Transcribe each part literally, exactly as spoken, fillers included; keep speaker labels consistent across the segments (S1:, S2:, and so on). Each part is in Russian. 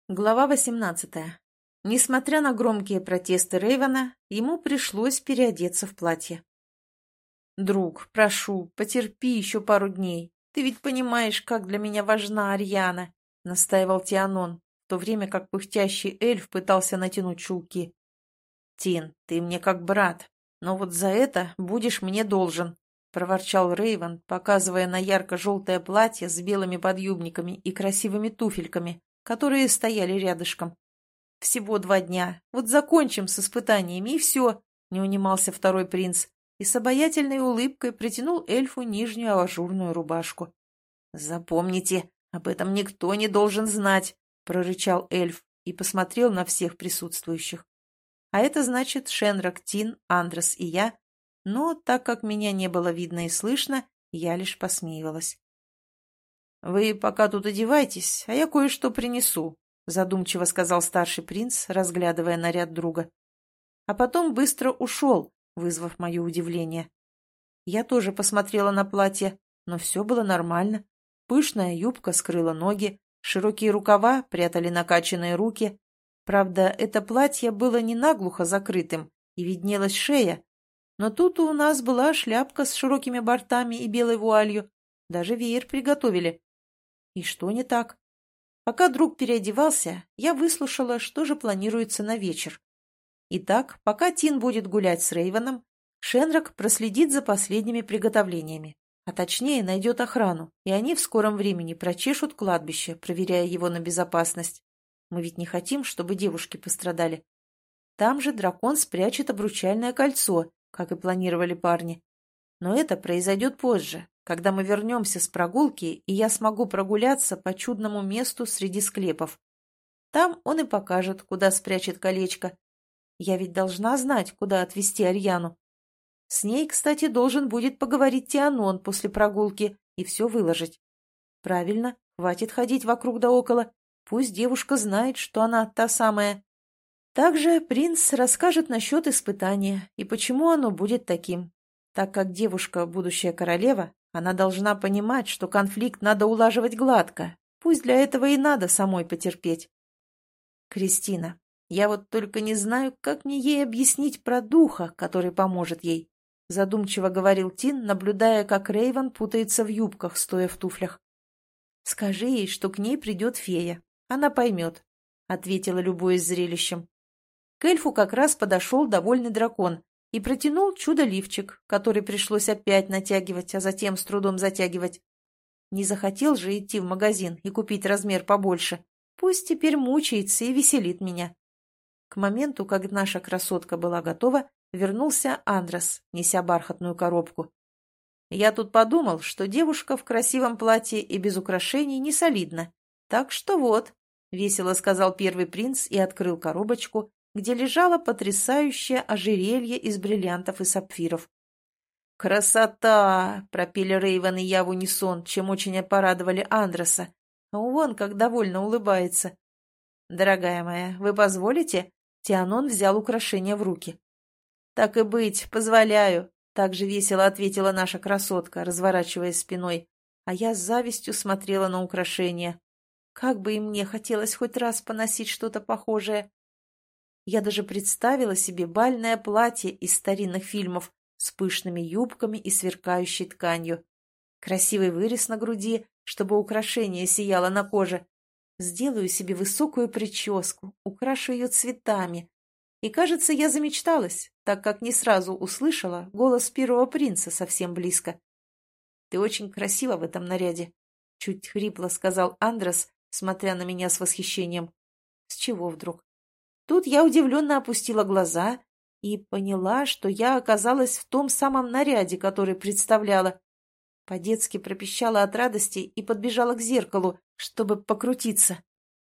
S1: Глава восемнадцатая. Несмотря на громкие протесты Рейвена, ему пришлось переодеться в платье. «Друг, прошу, потерпи еще пару дней. Ты ведь понимаешь, как для меня важна Арьяна», — настаивал Тианон, в то время как пыхтящий эльф пытался натянуть чулки. «Тин, ты мне как брат, но вот за это будешь мне должен», — проворчал Рейвен, показывая на ярко-желтое платье с белыми подъюбниками и красивыми туфельками, которые стояли рядышком. «Всего два дня. Вот закончим с испытаниями, и все», — не унимался второй принц, и с обаятельной улыбкой притянул эльфу нижнюю ажурную рубашку. «Запомните, об этом никто не должен знать», — прорычал эльф и посмотрел на всех присутствующих. А это значит Шенрак, Тин, Андрес и я, но так как меня не было видно и слышно, я лишь посмеивалась. «Вы пока тут одевайтесь, а я кое-что принесу», — задумчиво сказал старший принц, разглядывая наряд друга. А потом быстро ушел, вызвав мое удивление. Я тоже посмотрела на платье, но все было нормально. Пышная юбка скрыла ноги, широкие рукава прятали накачанные руки. Правда, это платье было не наглухо закрытым, и виднелась шея. Но тут у нас была шляпка с широкими бортами и белой вуалью. Даже веер приготовили. И что не так? Пока друг переодевался, я выслушала, что же планируется на вечер. Итак, пока Тин будет гулять с Рейвеном, Шенрак проследит за последними приготовлениями, а точнее найдет охрану, и они в скором времени прочешут кладбище, проверяя его на безопасность. Мы ведь не хотим, чтобы девушки пострадали. Там же дракон спрячет обручальное кольцо, как и планировали парни. Но это произойдет позже, когда мы вернемся с прогулки, и я смогу прогуляться по чудному месту среди склепов. Там он и покажет, куда спрячет колечко. Я ведь должна знать, куда отвезти Арьяну. С ней, кстати, должен будет поговорить Тианон после прогулки и все выложить. Правильно, хватит ходить вокруг да около. Пусть девушка знает, что она та самая. Также принц расскажет насчет испытания и почему оно будет таким. Так как девушка – будущая королева, она должна понимать, что конфликт надо улаживать гладко. Пусть для этого и надо самой потерпеть. Кристина, я вот только не знаю, как мне ей объяснить про духа, который поможет ей, задумчиво говорил Тин, наблюдая, как Рейвен путается в юбках, стоя в туфлях. Скажи ей, что к ней придет фея. Она поймет, ответила, любуясь зрелищем. К эльфу как раз подошел довольный дракон и протянул чудо-лифчик, который пришлось опять натягивать, а затем с трудом затягивать. Не захотел же идти в магазин и купить размер побольше. Пусть теперь мучается и веселит меня. К моменту, как наша красотка была готова, вернулся Андрес, неся бархатную коробку. Я тут подумал, что девушка в красивом платье и без украшений не солидна. Так что вот, — весело сказал первый принц и открыл коробочку, где лежало потрясающее ожерелье из бриллиантов и сапфиров. «Красота!» — пропели Рейвен и я в унисон, чем очень порадовали Андреса. А он как довольно улыбается. «Дорогая моя, вы позволите?» Тианон взял украшение в руки. «Так и быть, позволяю», — так же весело ответила наша красотка, разворачиваясь спиной, а я с завистью смотрела на украшения. Как бы и мне хотелось хоть раз поносить что-то похожее. Я даже представила себе бальное платье из старинных фильмов с пышными юбками и сверкающей тканью. Красивый вырез на груди, чтобы украшение сияло на коже. Сделаю себе высокую прическу, украшу ее цветами. И, кажется, я замечталась, так как не сразу услышала голос первого принца совсем близко. «Ты очень красива в этом наряде», — чуть хрипло сказал Андрес, смотря на меня с восхищением. С чего вдруг? Тут я удивленно опустила глаза и поняла, что я оказалась в том самом наряде, который представляла. По-детски пропищала от радости и подбежала к зеркалу, чтобы покрутиться.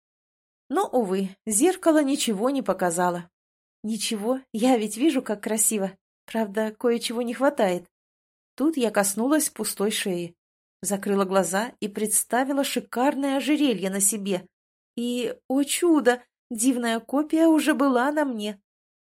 S1: Но, увы, зеркало ничего не показало. Ничего, я ведь вижу, как красиво. Правда, кое-чего не хватает. Тут я коснулась пустой шеи, закрыла глаза и представила шикарное ожерелье на себе. И, о чудо, дивная копия уже была на мне.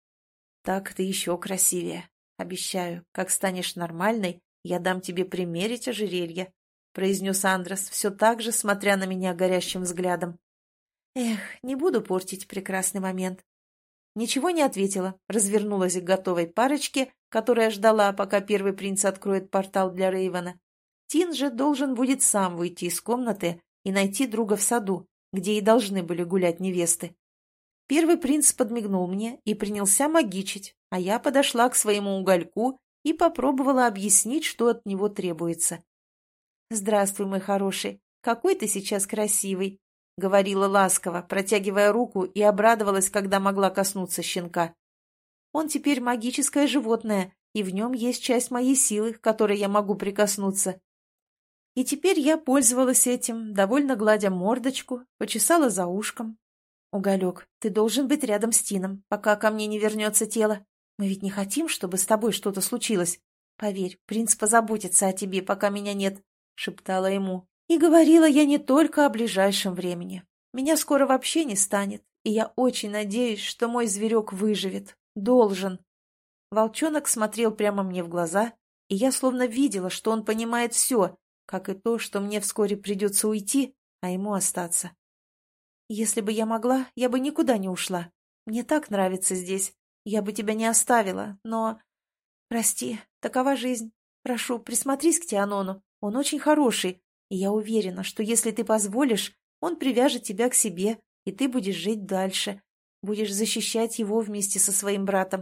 S1: Так ты еще красивее. Обещаю, как станешь нормальной, я дам тебе примерить ожерелье, произнес Андрес, все так же смотря на меня горящим взглядом. Эх, не буду портить прекрасный момент. Ничего не ответила, развернулась к готовой парочке, которая ждала, пока первый принц откроет портал для Рейвана. Тин же должен будет сам выйти из комнаты и найти друга в саду, где и должны были гулять невесты. Первый принц подмигнул мне и принялся магичить, а я подошла к своему угольку и попробовала объяснить, что от него требуется. «Здравствуй, мой хороший, какой ты сейчас красивый!» — говорила ласково, протягивая руку, и обрадовалась, когда могла коснуться щенка. «Он теперь магическое животное, и в нем есть часть моей силы, к которой я могу прикоснуться». И теперь я пользовалась этим, довольно гладя мордочку, почесала за ушком. «Уголек, ты должен быть рядом с Тином, пока ко мне не вернется тело. Мы ведь не хотим, чтобы с тобой что-то случилось. Поверь, принц позаботится о тебе, пока меня нет», — шептала ему. И говорила я не только о ближайшем времени. Меня скоро вообще не станет, и я очень надеюсь, что мой зверек выживет. Должен. Волчонок смотрел прямо мне в глаза, и я словно видела, что он понимает все, как и то, что мне вскоре придется уйти, а ему остаться. «Если бы я могла, я бы никуда не ушла. Мне так нравится здесь. Я бы тебя не оставила, но... Прости, такова жизнь. Прошу, присмотрись к Теонону. Он очень хороший, и я уверена, что если ты позволишь, он привяжет тебя к себе, и ты будешь жить дальше. Будешь защищать его вместе со своим братом».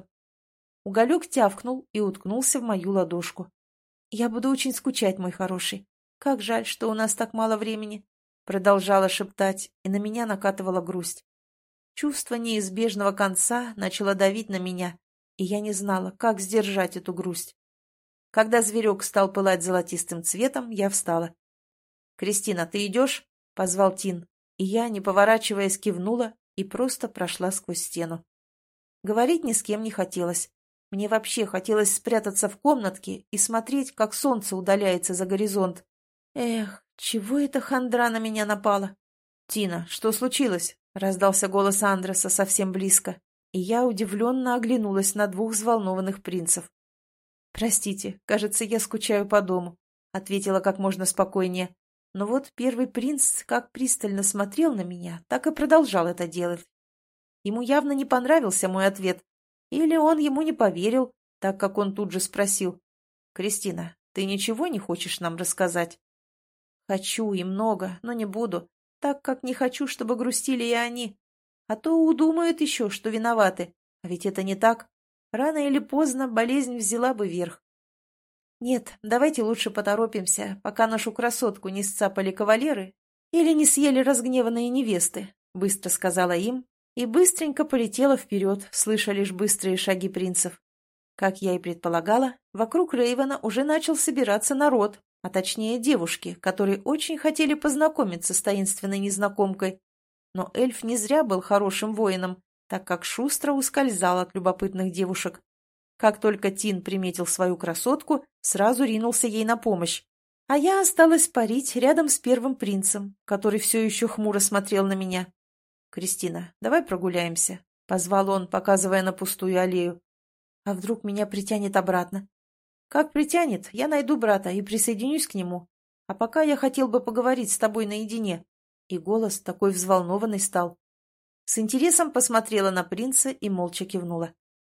S1: Уголек тявкнул и уткнулся в мою ладошку. «Я буду очень скучать, мой хороший. Как жаль, что у нас так мало времени», — продолжала шептать, и на меня накатывала грусть. Чувство неизбежного конца начало давить на меня, и я не знала, как сдержать эту грусть. Когда зверек стал пылать золотистым цветом, я встала. «Кристина, ты идешь?» — позвал Тин, и я, не поворачиваясь, кивнула и просто прошла сквозь стену. Говорить ни с кем не хотелось. Мне вообще хотелось спрятаться в комнатке и смотреть, как солнце удаляется за горизонт. Эх, чего эта хандра на меня напала? «Тина, что случилось?» — раздался голос Андреса совсем близко, и я удивленно оглянулась на двух взволнованных принцев. «Простите, кажется, я скучаю по дому», — ответила как можно спокойнее. Но вот первый принц как пристально смотрел на меня, так и продолжал это делать. Ему явно не понравился мой ответ, или он ему не поверил, так как он тут же спросил: «Кристина, ты ничего не хочешь нам рассказать?» «Хочу и много, но не буду, так как не хочу, чтобы грустили и они. А то удумают еще, что виноваты, а ведь это не так. Рано или поздно болезнь взяла бы верх. Нет, давайте лучше поторопимся, пока нашу красотку не сцапали кавалеры или не съели разгневанные невесты», — быстро сказала им и быстренько полетела вперед, слыша лишь быстрые шаги принцев. Как я и предполагала, вокруг Рейвана уже начал собираться народ, а точнее девушки, которые очень хотели познакомиться с таинственной незнакомкой. Но эльф не зря был хорошим воином, так как шустро ускользал от любопытных девушек. Как только Тин приметил свою красотку, сразу ринулся ей на помощь. А я осталась парить рядом с первым принцем, который все еще хмуро смотрел на меня. «Кристина, давай прогуляемся», — позвал он, показывая на пустую аллею. «А вдруг меня притянет обратно?» «Как притянет, я найду брата и присоединюсь к нему. А пока я хотел бы поговорить с тобой наедине». И голос такой взволнованный стал. С интересом посмотрела на принца и молча кивнула.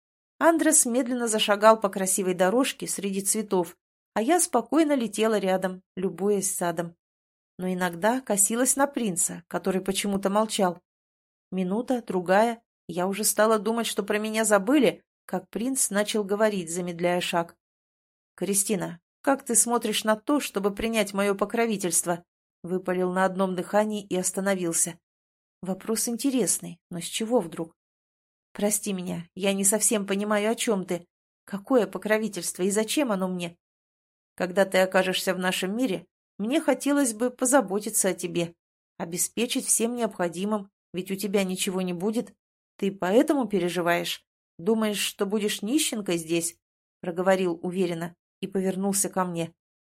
S1: Андрес медленно зашагал по красивой дорожке среди цветов, а я спокойно летела рядом, любуясь садом. Но иногда косилась на принца, который почему-то молчал. Минута, другая, я уже стала думать, что про меня забыли, как принц начал говорить, замедляя шаг. «Кристина, как ты смотришь на то, чтобы принять мое покровительство?» — выпалил на одном дыхании и остановился. Вопрос интересный, но с чего вдруг? «Прости меня, я не совсем понимаю, о чем ты. Какое покровительство и зачем оно мне?» «Когда ты окажешься в нашем мире, мне хотелось бы позаботиться о тебе, обеспечить всем необходимым, ведь у тебя ничего не будет. Ты поэтому переживаешь? Думаешь, что будешь нищенкой здесь?» — проговорил уверенно и повернулся ко мне.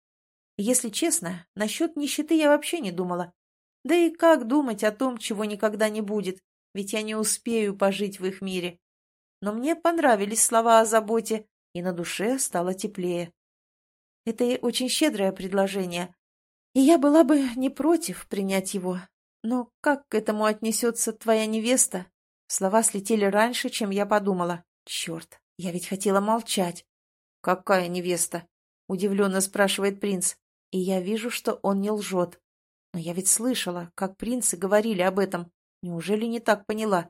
S1: Если честно, насчет нищеты я вообще не думала. Да и как думать о том, чего никогда не будет, ведь я не успею пожить в их мире. Но мне понравились слова о заботе, и на душе стало теплее. Это очень щедрое предложение, и я была бы не против принять его. Но как к этому отнесется твоя невеста? Слова слетели раньше, чем я подумала. Черт, я ведь хотела молчать. Какая невеста? Удивленно спрашивает принц. И я вижу, что он не лжет. Но я ведь слышала, как принцы говорили об этом. Неужели не так поняла?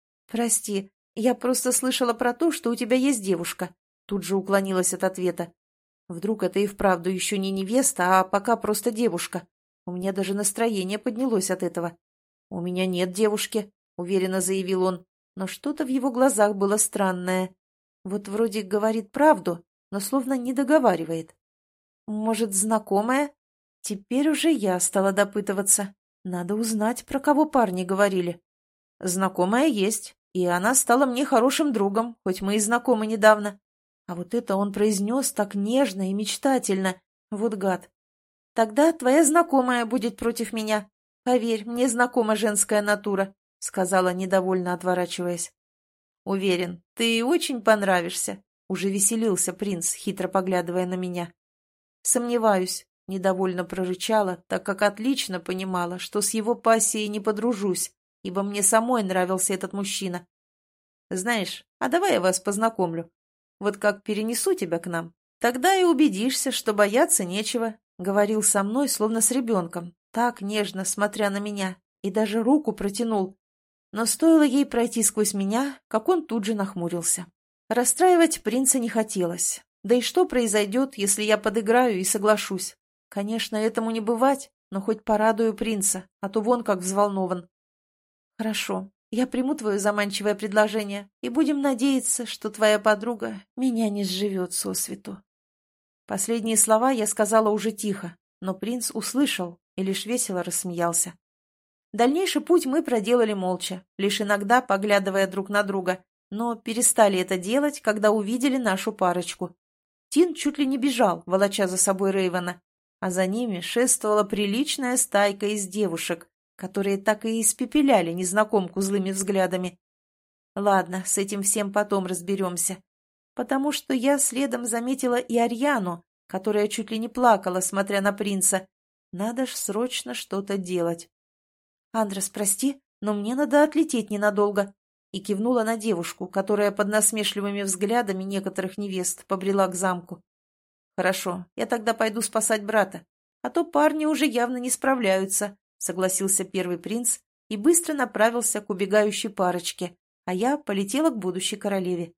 S1: Прости, я просто слышала про то, что у тебя есть девушка. Тут же уклонилась от ответа. Вдруг это и вправду еще не невеста, а пока просто девушка. У меня даже настроение поднялось от этого. «У меня нет девушки», — уверенно заявил он, но что-то в его глазах было странное. Вот вроде говорит правду, но словно не договаривает. «Может, знакомая?» Теперь уже я стала допытываться. Надо узнать, про кого парни говорили. Знакомая есть, и она стала мне хорошим другом, хоть мы и знакомы недавно. А вот это он произнес так нежно и мечтательно. Вот гад. «Тогда твоя знакомая будет против меня. Поверь, мне знакома женская натура», — сказала, недовольно отворачиваясь. «Уверен, ты очень понравишься», — уже веселился принц, хитро поглядывая на меня. «Сомневаюсь», — недовольно прорычала, так как отлично понимала, что с его пассией не подружусь, ибо мне самой нравился этот мужчина. «Знаешь, а давай я вас познакомлю. Вот как перенесу тебя к нам, тогда и убедишься, что бояться нечего», — говорил со мной, словно с ребенком, так нежно смотря на меня, и даже руку протянул. Но стоило ей пройти сквозь меня, как он тут же нахмурился. Расстраивать принца не хотелось. Да и что произойдет, если я подыграю и соглашусь? Конечно, этому не бывать, но хоть порадую принца, а то вон как взволнован. «Хорошо, я приму твое заманчивое предложение, и будем надеяться, что твоя подруга меня не сживет сосвету». Последние слова я сказала уже тихо, но принц услышал и лишь весело рассмеялся. Дальнейший путь мы проделали молча, лишь иногда поглядывая друг на друга, но перестали это делать, когда увидели нашу парочку. Тин чуть ли не бежал, волоча за собой Рейвана, а за ними шествовала приличная стайка из девушек, которые так и испепеляли незнакомку злыми взглядами. Ладно, с этим всем потом разберемся. Потому что я следом заметила и Арьяну, которая чуть ли не плакала, смотря на принца. Надо ж срочно что-то делать. «Андрес, прости, но мне надо отлететь ненадолго», и кивнула на девушку, которая под насмешливыми взглядами некоторых невест побрела к замку. «Хорошо, я тогда пойду спасать брата, а то парни уже явно не справляются», согласился первый принц и быстро направился к убегающей парочке, а я полетела к будущей королеве.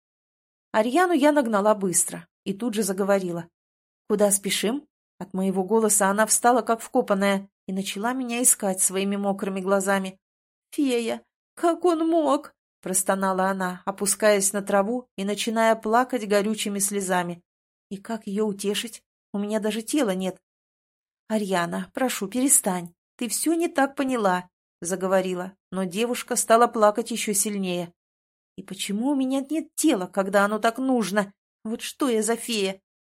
S1: Арьяну я нагнала быстро и тут же заговорила. «Куда спешим?» От моего голоса она встала как вкопанная и начала меня искать своими мокрыми глазами. «Фея, как он мог?» – простонала она, опускаясь на траву и начиная плакать горючими слезами. «И как ее утешить? У меня даже тела нет». «Арьяна, прошу, перестань. Ты все не так поняла», – заговорила, но девушка стала плакать еще сильнее. «И почему у меня нет тела, когда оно так нужно? Вот что я за фея?»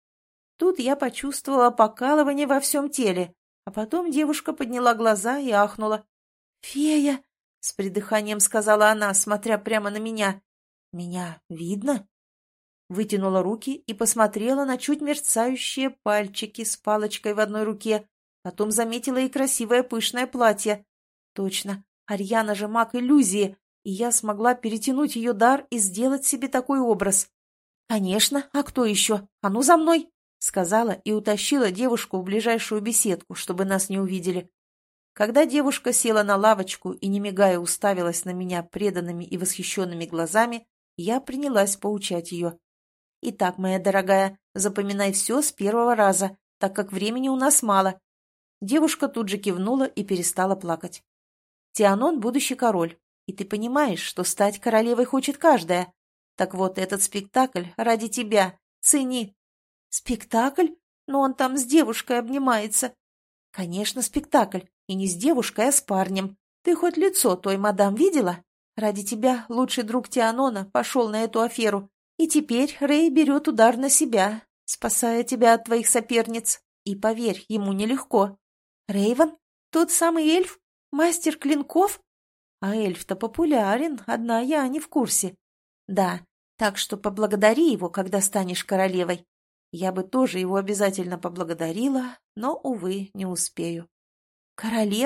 S1: Тут я почувствовала покалывание во всем теле, а потом девушка подняла глаза и ахнула. «Фея!» — с придыханием сказала она, смотря прямо на меня. «Меня видно?» Вытянула руки и посмотрела на чуть мерцающие пальчики с палочкой в одной руке, потом заметила и красивое пышное платье. Точно, Арьяна же маг иллюзии, и я смогла перетянуть ее дар и сделать себе такой образ. «Конечно, а кто еще? А ну за мной!» — сказала и утащила девушку в ближайшую беседку, чтобы нас не увидели. Когда девушка села на лавочку и, не мигая, уставилась на меня преданными и восхищенными глазами, я принялась поучать ее. «Итак, моя дорогая, запоминай все с первого раза, так как времени у нас мало». Девушка тут же кивнула и перестала плакать. «Тианон — будущий король, и ты понимаешь, что стать королевой хочет каждая. Так вот, этот спектакль ради тебя. Цени». «Спектакль? Но он там с девушкой обнимается». «Конечно, спектакль. И не с девушкой, а с парнем. Ты хоть лицо той мадам видела? Ради тебя лучший друг Тианона пошел на эту аферу. И теперь Рэй берет удар на себя, спасая тебя от твоих соперниц. И поверь, ему нелегко. Рейвен? Тот самый эльф? Мастер клинков? А эльф-то популярен, одна я не в курсе. Да, так что поблагодари его, когда станешь королевой. Я бы тоже его обязательно поблагодарила, но, увы, не успею». «Королевой?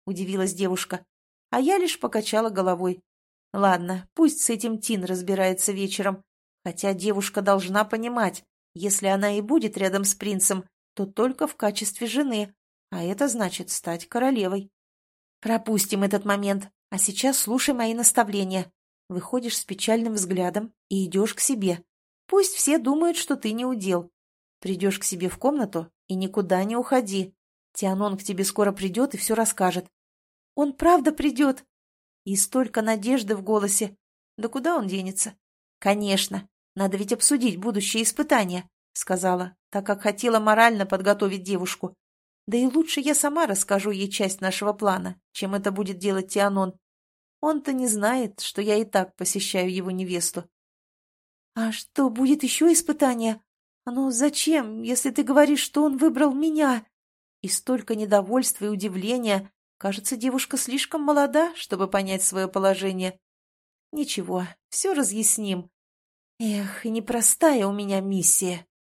S1: — удивилась девушка. А я лишь покачала головой. Ладно, пусть с этим Тин разбирается вечером. Хотя девушка должна понимать, если она и будет рядом с принцем, то только в качестве жены, а это значит стать королевой. Пропустим этот момент, а сейчас слушай мои наставления. Выходишь с печальным взглядом и идешь к себе. Пусть все думают, что ты не удел. Придешь к себе в комнату и никуда не уходи. Тианон к тебе скоро придет и все расскажет. Он правда придет? И столько надежды в голосе. Да куда он денется? Конечно, надо ведь обсудить будущее испытание, сказала, так как хотела морально подготовить девушку. Да и лучше я сама расскажу ей часть нашего плана, чем это будет делать Тианон. Он-то не знает, что я и так посещаю его невесту. А что, будет еще испытание? Ну зачем, если ты говоришь, что он выбрал меня? И столько недовольства и удивления. Кажется, девушка слишком молода, чтобы понять свое положение. Ничего, все разъясним. Эх, и непростая у меня миссия.